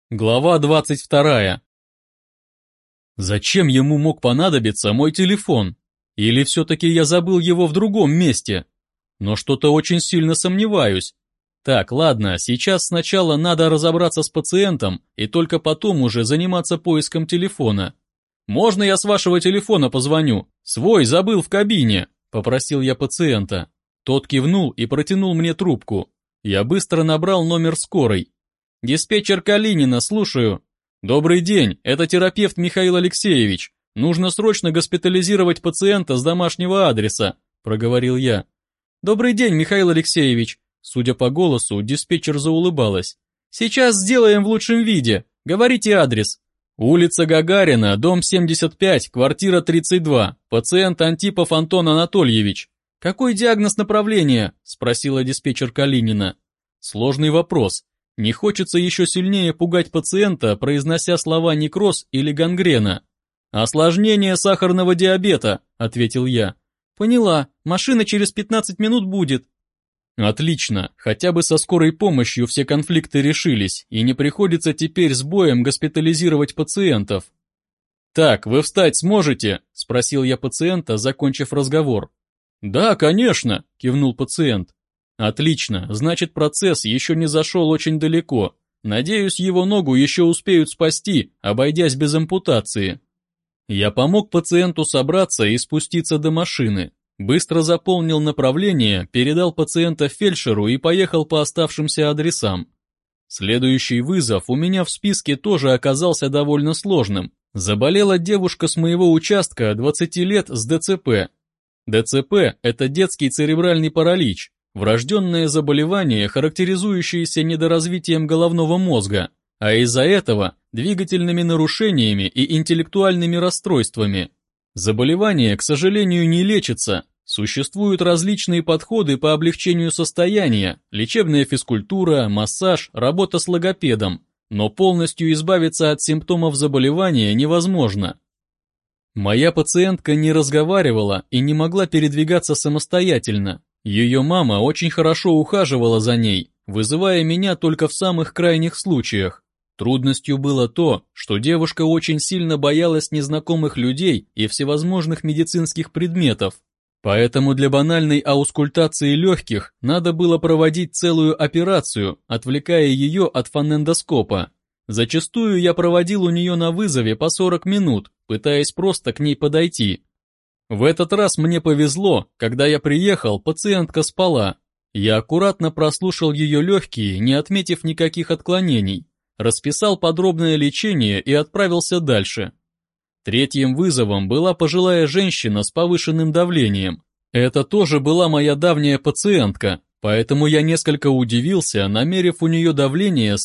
Глава 22. Зачем ему мог понадобиться мой телефон? Или все-таки я забыл его в другом месте? Но что-то очень сильно сомневаюсь. Так, ладно, сейчас сначала надо разобраться с пациентом и только потом уже заниматься поиском телефона. «Можно я с вашего телефона позвоню? Свой забыл в кабине», – попросил я пациента. Тот кивнул и протянул мне трубку. Я быстро набрал номер скорой. «Диспетчер Калинина, слушаю». «Добрый день, это терапевт Михаил Алексеевич. Нужно срочно госпитализировать пациента с домашнего адреса», – проговорил я. «Добрый день, Михаил Алексеевич». Судя по голосу, диспетчер заулыбалась. «Сейчас сделаем в лучшем виде. Говорите адрес». «Улица Гагарина, дом 75, квартира 32. Пациент Антипов Антон Анатольевич». «Какой диагноз направления?» – спросила диспетчер Калинина. Сложный вопрос. Не хочется еще сильнее пугать пациента, произнося слова некроз или гангрена. «Осложнение сахарного диабета», – ответил я. «Поняла, машина через 15 минут будет». Отлично, хотя бы со скорой помощью все конфликты решились, и не приходится теперь с боем госпитализировать пациентов. «Так, вы встать сможете?» – спросил я пациента, закончив разговор. «Да, конечно», – кивнул пациент. «Отлично, значит, процесс еще не зашел очень далеко. Надеюсь, его ногу еще успеют спасти, обойдясь без ампутации». Я помог пациенту собраться и спуститься до машины. Быстро заполнил направление, передал пациента фельдшеру и поехал по оставшимся адресам. Следующий вызов у меня в списке тоже оказался довольно сложным. Заболела девушка с моего участка 20 лет с ДЦП. ДЦП – это детский церебральный паралич, врожденное заболевание, характеризующееся недоразвитием головного мозга, а из-за этого двигательными нарушениями и интеллектуальными расстройствами. Заболевание, к сожалению, не лечится. Существуют различные подходы по облегчению состояния, лечебная физкультура, массаж, работа с логопедом, но полностью избавиться от симптомов заболевания невозможно. Моя пациентка не разговаривала и не могла передвигаться самостоятельно. Ее мама очень хорошо ухаживала за ней, вызывая меня только в самых крайних случаях. Трудностью было то, что девушка очень сильно боялась незнакомых людей и всевозможных медицинских предметов. Поэтому для банальной аускультации легких надо было проводить целую операцию, отвлекая ее от фонендоскопа. Зачастую я проводил у нее на вызове по 40 минут, пытаясь просто к ней подойти. В этот раз мне повезло, когда я приехал, пациентка спала. Я аккуратно прослушал ее легкие, не отметив никаких отклонений. Расписал подробное лечение и отправился дальше. Третьим вызовом была пожилая женщина с повышенным давлением. Это тоже была моя давняя пациентка, поэтому я несколько удивился, намерив у нее давление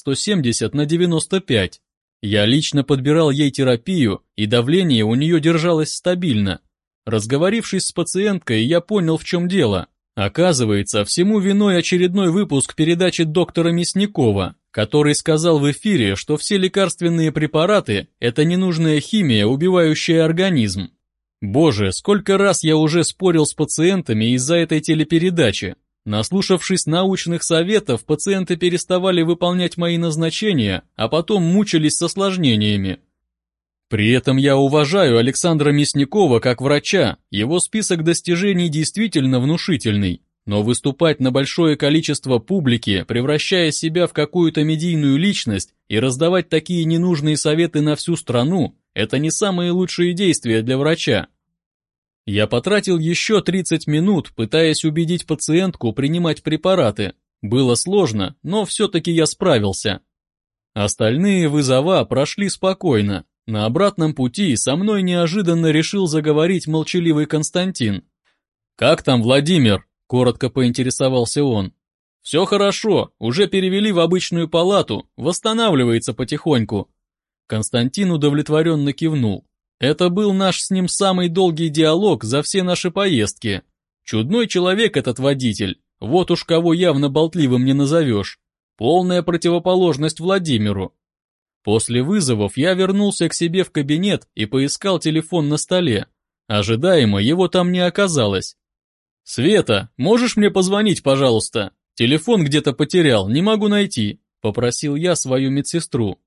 170/95. Я лично подбирал ей терапию, и давление у нее держалось стабильно. Разговорившись с пациенткой, я понял, в чем дело. Оказывается, всему виной очередной выпуск передачи доктора Мясникова, который сказал в эфире, что все лекарственные препараты – это ненужная химия, убивающая организм. Боже, сколько раз я уже спорил с пациентами из-за этой телепередачи. Наслушавшись научных советов, пациенты переставали выполнять мои назначения, а потом мучились с осложнениями. При этом я уважаю Александра Мясникова как врача, его список достижений действительно внушительный. Но выступать на большое количество публики, превращая себя в какую-то медийную личность и раздавать такие ненужные советы на всю страну, это не самые лучшие действия для врача. Я потратил еще 30 минут, пытаясь убедить пациентку принимать препараты. Было сложно, но все-таки я справился. Остальные вызова прошли спокойно. На обратном пути со мной неожиданно решил заговорить молчаливый Константин. «Как там Владимир?» – коротко поинтересовался он. «Все хорошо, уже перевели в обычную палату, восстанавливается потихоньку». Константин удовлетворенно кивнул. Это был наш с ним самый долгий диалог за все наши поездки. Чудной человек этот водитель, вот уж кого явно болтливым не назовешь. Полная противоположность Владимиру. После вызовов я вернулся к себе в кабинет и поискал телефон на столе. Ожидаемо его там не оказалось. «Света, можешь мне позвонить, пожалуйста? Телефон где-то потерял, не могу найти», — попросил я свою медсестру.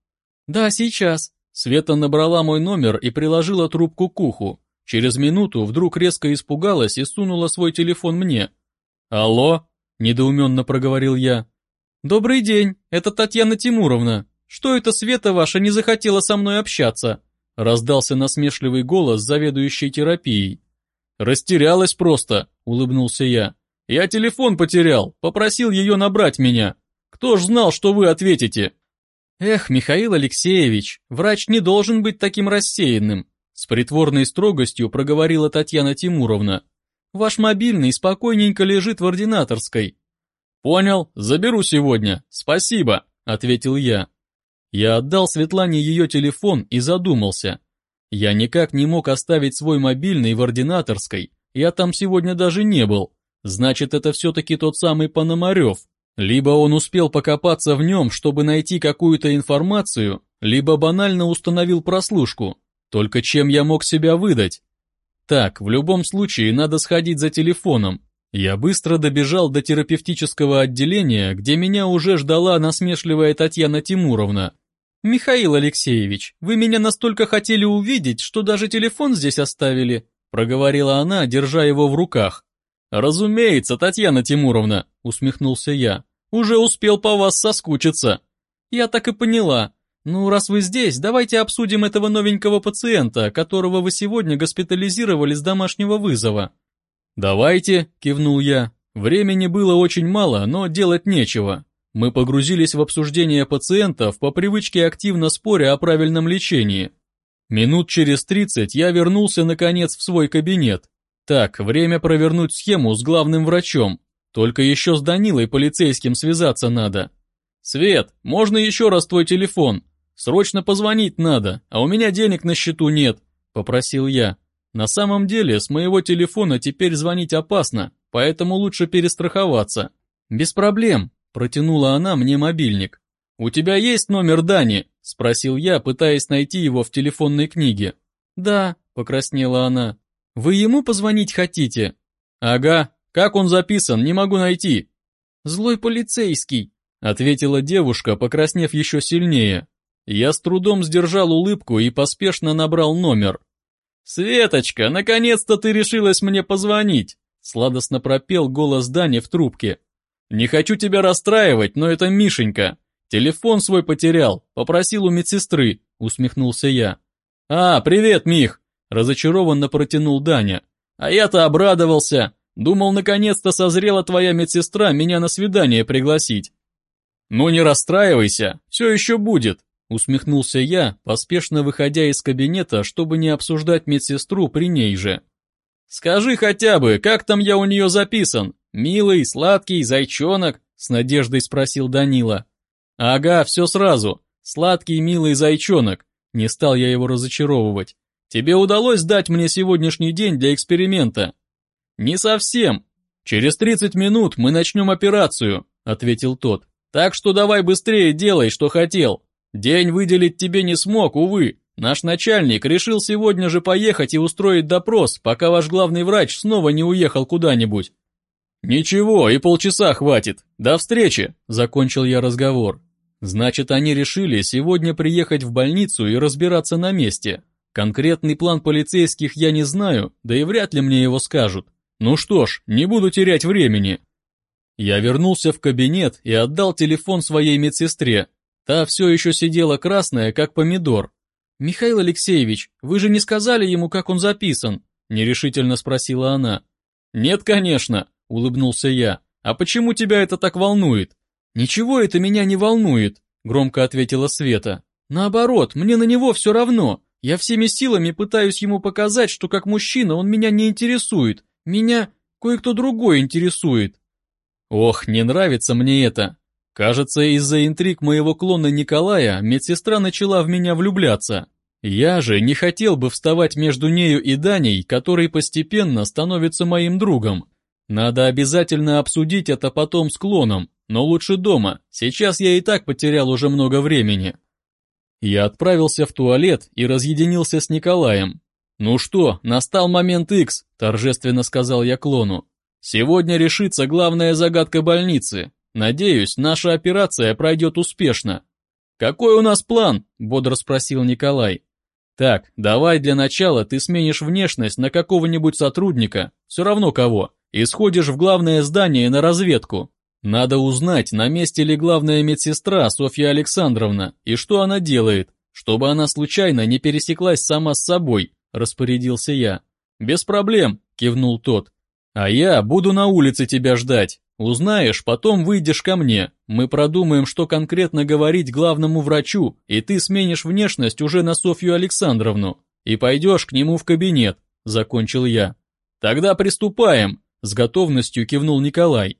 Да, сейчас. Света набрала мой номер и приложила трубку к уху. Через минуту вдруг резко испугалась и сунула свой телефон мне. «Алло?» – недоуменно проговорил я. «Добрый день, это Татьяна Тимуровна. Что это Света ваша не захотела со мной общаться?» – раздался насмешливый голос заведующей терапией. «Растерялась просто», – улыбнулся я. «Я телефон потерял, попросил ее набрать меня. Кто ж знал, что вы ответите?» «Эх, Михаил Алексеевич, врач не должен быть таким рассеянным», с притворной строгостью проговорила Татьяна Тимуровна. «Ваш мобильный спокойненько лежит в ординаторской». «Понял, заберу сегодня, спасибо», — ответил я. Я отдал Светлане ее телефон и задумался. Я никак не мог оставить свой мобильный в ординаторской, я там сегодня даже не был. Значит, это все-таки тот самый Пономарев. Либо он успел покопаться в нем, чтобы найти какую-то информацию, либо банально установил прослушку. Только чем я мог себя выдать? Так, в любом случае надо сходить за телефоном. Я быстро добежал до терапевтического отделения, где меня уже ждала насмешливая Татьяна Тимуровна. «Михаил Алексеевич, вы меня настолько хотели увидеть, что даже телефон здесь оставили», проговорила она, держа его в руках. «Разумеется, Татьяна Тимуровна», усмехнулся я, «уже успел по вас соскучиться». «Я так и поняла. Ну, раз вы здесь, давайте обсудим этого новенького пациента, которого вы сегодня госпитализировали с домашнего вызова». «Давайте», кивнул я. Времени было очень мало, но делать нечего. Мы погрузились в обсуждение пациентов, по привычке активно споря о правильном лечении. Минут через 30 я вернулся наконец в свой кабинет. Так, время провернуть схему с главным врачом. Только еще с Данилой полицейским связаться надо. «Свет, можно еще раз твой телефон? Срочно позвонить надо, а у меня денег на счету нет», — попросил я. На самом деле, с моего телефона теперь звонить опасно, поэтому лучше перестраховаться. «Без проблем», — протянула она мне мобильник. «У тебя есть номер Дани?» — спросил я, пытаясь найти его в телефонной книге. «Да», — покраснела она. «Вы ему позвонить хотите?» «Ага, как он записан, не могу найти». «Злой полицейский», — ответила девушка, покраснев еще сильнее. Я с трудом сдержал улыбку и поспешно набрал номер. «Светочка, наконец-то ты решилась мне позвонить», — сладостно пропел голос Дани в трубке. «Не хочу тебя расстраивать, но это Мишенька. Телефон свой потерял, попросил у медсестры», — усмехнулся я. «А, привет, Мих», — разочарованно протянул Даня. «А я-то обрадовался. Думал, наконец-то созрела твоя медсестра меня на свидание пригласить». «Ну не расстраивайся, все еще будет», — усмехнулся я, поспешно выходя из кабинета, чтобы не обсуждать медсестру при ней же. «Скажи хотя бы, как там я у нее записан? Милый, сладкий, зайчонок?» — с надеждой спросил Данила. «Ага, все сразу. Сладкий, милый зайчонок». Не стал я его разочаровывать. «Тебе удалось дать мне сегодняшний день для эксперимента?» «Не совсем. Через 30 минут мы начнем операцию», — ответил тот. «Так что давай быстрее делай, что хотел. День выделить тебе не смог, увы. Наш начальник решил сегодня же поехать и устроить допрос, пока ваш главный врач снова не уехал куда-нибудь». «Ничего, и полчаса хватит. До встречи», — закончил я разговор. Значит, они решили сегодня приехать в больницу и разбираться на месте. Конкретный план полицейских я не знаю, да и вряд ли мне его скажут. Ну что ж, не буду терять времени. Я вернулся в кабинет и отдал телефон своей медсестре. Та все еще сидела красная, как помидор. «Михаил Алексеевич, вы же не сказали ему, как он записан?» – нерешительно спросила она. «Нет, конечно», – улыбнулся я. «А почему тебя это так волнует?» «Ничего это меня не волнует», – громко ответила Света. «Наоборот, мне на него все равно. Я всеми силами пытаюсь ему показать, что как мужчина он меня не интересует. Меня кое-кто другой интересует». Ох, не нравится мне это. Кажется, из-за интриг моего клона Николая медсестра начала в меня влюбляться. Я же не хотел бы вставать между нею и Даней, который постепенно становится моим другом. Надо обязательно обсудить это потом с клоном, но лучше дома, сейчас я и так потерял уже много времени. Я отправился в туалет и разъединился с Николаем. «Ну что, настал момент X», – торжественно сказал я клону. «Сегодня решится главная загадка больницы. Надеюсь, наша операция пройдет успешно». «Какой у нас план?» – бодро спросил Николай. «Так, давай для начала ты сменишь внешность на какого-нибудь сотрудника, все равно кого, и сходишь в главное здание на разведку. Надо узнать, на месте ли главная медсестра Софья Александровна и что она делает, чтобы она случайно не пересеклась сама с собой», – распорядился я. «Без проблем», – кивнул тот. «А я буду на улице тебя ждать. Узнаешь, потом выйдешь ко мне. Мы продумаем, что конкретно говорить главному врачу, и ты сменишь внешность уже на Софью Александровну. И пойдешь к нему в кабинет», – закончил я. «Тогда приступаем», – с готовностью кивнул Николай.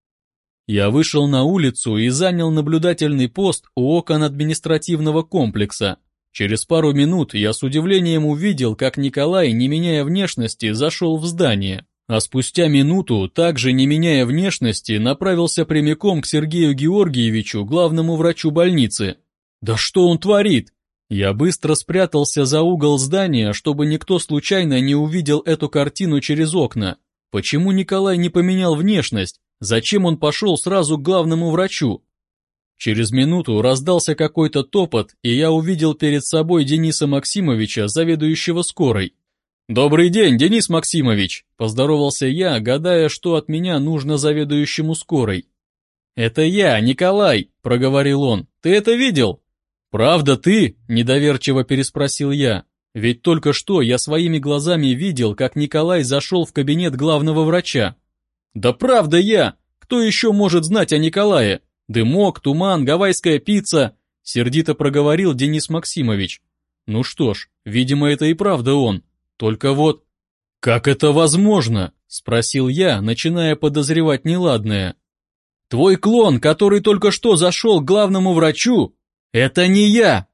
Я вышел на улицу и занял наблюдательный пост у окон административного комплекса. Через пару минут я с удивлением увидел, как Николай, не меняя внешности, зашел в здание. А спустя минуту, также не меняя внешности, направился прямиком к Сергею Георгиевичу, главному врачу больницы. «Да что он творит?» Я быстро спрятался за угол здания, чтобы никто случайно не увидел эту картину через окна. Почему Николай не поменял внешность? Зачем он пошел сразу к главному врачу? Через минуту раздался какой-то топот, и я увидел перед собой Дениса Максимовича, заведующего скорой. «Добрый день, Денис Максимович!» – поздоровался я, гадая, что от меня нужно заведующему скорой. «Это я, Николай!» – проговорил он. «Ты это видел?» «Правда ты?» – недоверчиво переспросил я. Ведь только что я своими глазами видел, как Николай зашел в кабинет главного врача. «Да правда я! Кто еще может знать о Николае? Дымок, туман, гавайская пицца!» – сердито проговорил Денис Максимович. «Ну что ж, видимо, это и правда он. Только вот...» «Как это возможно?» – спросил я, начиная подозревать неладное. «Твой клон, который только что зашел к главному врачу, это не я!»